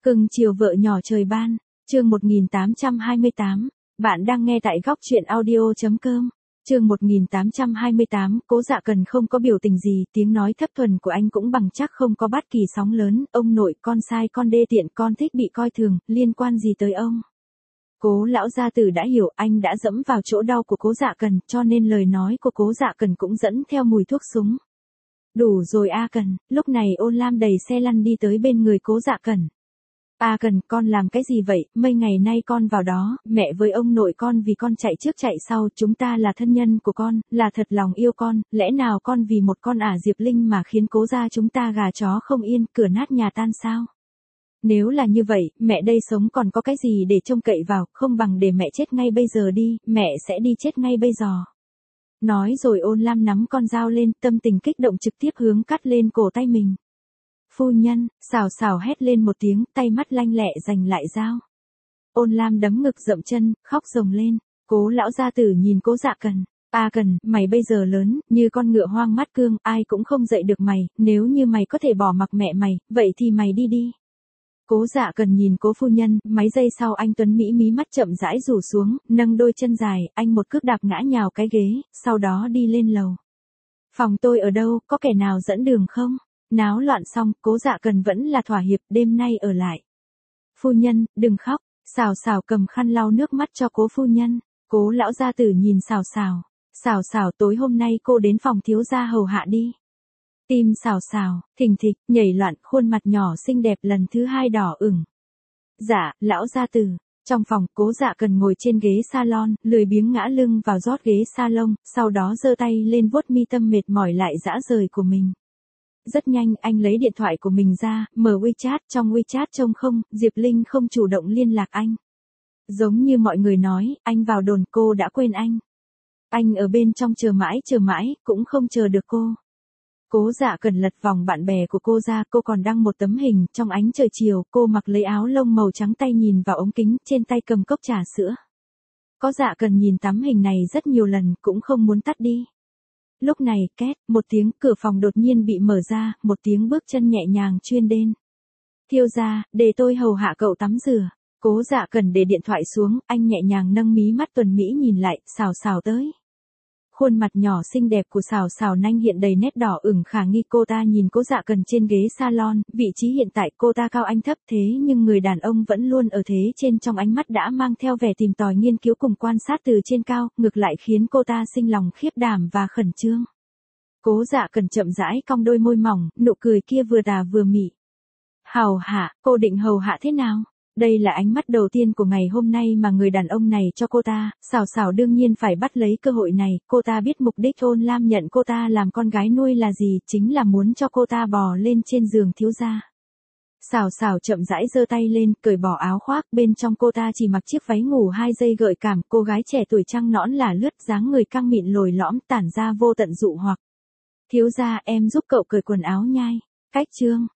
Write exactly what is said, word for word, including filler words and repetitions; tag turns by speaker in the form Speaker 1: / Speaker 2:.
Speaker 1: Cưng chiều vợ nhỏ trời ban, chương một nghìn tám trăm hai mươi tám, bạn đang nghe tại góc truyện audio.com. Chương một nghìn tám trăm hai mươi tám, Cố Dạ Cần không có biểu tình gì, tiếng nói thấp thuần của anh cũng bằng chắc không có bất kỳ sóng lớn, ông nội, con sai con đê tiện, con thích bị coi thường, liên quan gì tới ông. Cố lão gia tử đã hiểu anh đã dẫm vào chỗ đau của Cố Dạ Cần, cho nên lời nói của Cố Dạ Cần cũng dẫn theo mùi thuốc súng. Đủ rồi A Cần, lúc này Ôn Lam đẩy xe lăn đi tới bên người Cố Dạ Cần. A Cần, con làm cái gì vậy, mấy ngày nay con vào đó, mẹ với ông nội con vì con chạy trước chạy sau, chúng ta là thân nhân của con, là thật lòng yêu con, lẽ nào con vì một con ả Diệp Linh mà khiến Cố gia chúng ta gà chó không yên, cửa nát nhà tan sao? Nếu là như vậy, mẹ đây sống còn có cái gì để trông cậy vào, không bằng để mẹ chết ngay bây giờ đi, mẹ sẽ đi chết ngay bây giờ. Nói rồi Ôn Lam nắm con dao lên, tâm tình kích động trực tiếp hướng cắt lên cổ tay mình. Phu nhân, xào xào hét lên một tiếng, tay mắt lanh lẹ giành lại dao. Ôn Lam đấm ngực dậm chân, khóc rồng lên. Cố lão gia tử nhìn Cố Dạ Cần. A Cần, mày bây giờ lớn, như con ngựa hoang mát cương, ai cũng không dạy được mày, nếu như mày có thể bỏ mặc mẹ mày, vậy thì mày đi đi. Cố Dạ Cần nhìn Cố phu nhân, mấy giây sau anh tuấn mỹ mí mắt chậm rãi rủ xuống, nâng đôi chân dài, anh một cước đạp ngã nhào cái ghế, sau đó đi lên lầu. Phòng tôi ở đâu, có kẻ nào dẫn đường không? Náo loạn xong, Cố Dạ Cần vẫn là thỏa hiệp, đêm nay ở lại. Phu nhân, đừng khóc, xào xào cầm khăn lau nước mắt cho Cố phu nhân. Cố lão gia tử nhìn xào xào. Xào xào, tối hôm nay cô đến phòng thiếu gia hầu hạ đi. Tim xào xào, thình thịch, nhảy loạn, khuôn mặt nhỏ xinh đẹp lần thứ hai đỏ ửng. Dạ, lão gia tử. Trong phòng, Cố Dạ Cần ngồi trên ghế salon, lười biếng ngã lưng vào rót ghế salon, sau đó giơ tay lên vuốt mi tâm mệt mỏi lại dã rời của mình. Rất nhanh, anh lấy điện thoại của mình ra, mở WeChat, trong WeChat trông không, Diệp Linh không chủ động liên lạc anh. Giống như mọi người nói, anh vào đồn cô đã quên anh. Anh ở bên trong chờ mãi chờ mãi, cũng không chờ được cô. Cố Dạ Cần lật vòng bạn bè của cô ra, cô còn đăng một tấm hình, trong ánh trời chiều, cô mặc lấy áo lông màu trắng tay nhìn vào ống kính, trên tay cầm cốc trà sữa. Có Dạ Cần nhìn tấm hình này rất nhiều lần, cũng không muốn tắt đi. Lúc này, két, một tiếng, cửa phòng đột nhiên bị mở ra, một tiếng bước chân nhẹ nhàng chuyên đến. Thiếu gia, để tôi hầu hạ cậu tắm rửa. Cố Dạ Cần để điện thoại xuống, anh nhẹ nhàng nâng mí mắt tuần mỹ nhìn lại, xào xào tới. Khuôn mặt nhỏ xinh đẹp của xào xào nanh hiện đầy nét đỏ ửng khả nghi, cô ta nhìn Cố Dạ Cần trên ghế salon, vị trí hiện tại cô ta cao anh thấp thế nhưng người đàn ông vẫn luôn ở thế trên, trong ánh mắt đã mang theo vẻ tìm tòi nghiên cứu cùng quan sát từ trên cao, ngược lại khiến cô ta sinh lòng khiếp đảm và khẩn trương. Cố Dạ Cần chậm rãi cong đôi môi mỏng, nụ cười kia vừa đà vừa mị. Hầu hạ, cô định hầu hạ thế nào? Đây là ánh mắt đầu tiên của ngày hôm nay mà người đàn ông này cho cô ta, xào xào đương nhiên phải bắt lấy cơ hội này, cô ta biết mục đích Ôn Lam nhận cô ta làm con gái nuôi là gì, chính là muốn cho cô ta bò lên trên giường thiếu gia. Xào xào chậm rãi giơ tay lên, cởi bỏ áo khoác, bên trong cô ta chỉ mặc chiếc váy ngủ hai dây gợi cảm, cô gái trẻ tuổi trăng nõn là lướt, dáng người căng mịn lồi lõm, tản ra vô tận dụ hoặc. Thiếu gia, em giúp cậu cởi quần áo nhai. Cách chương.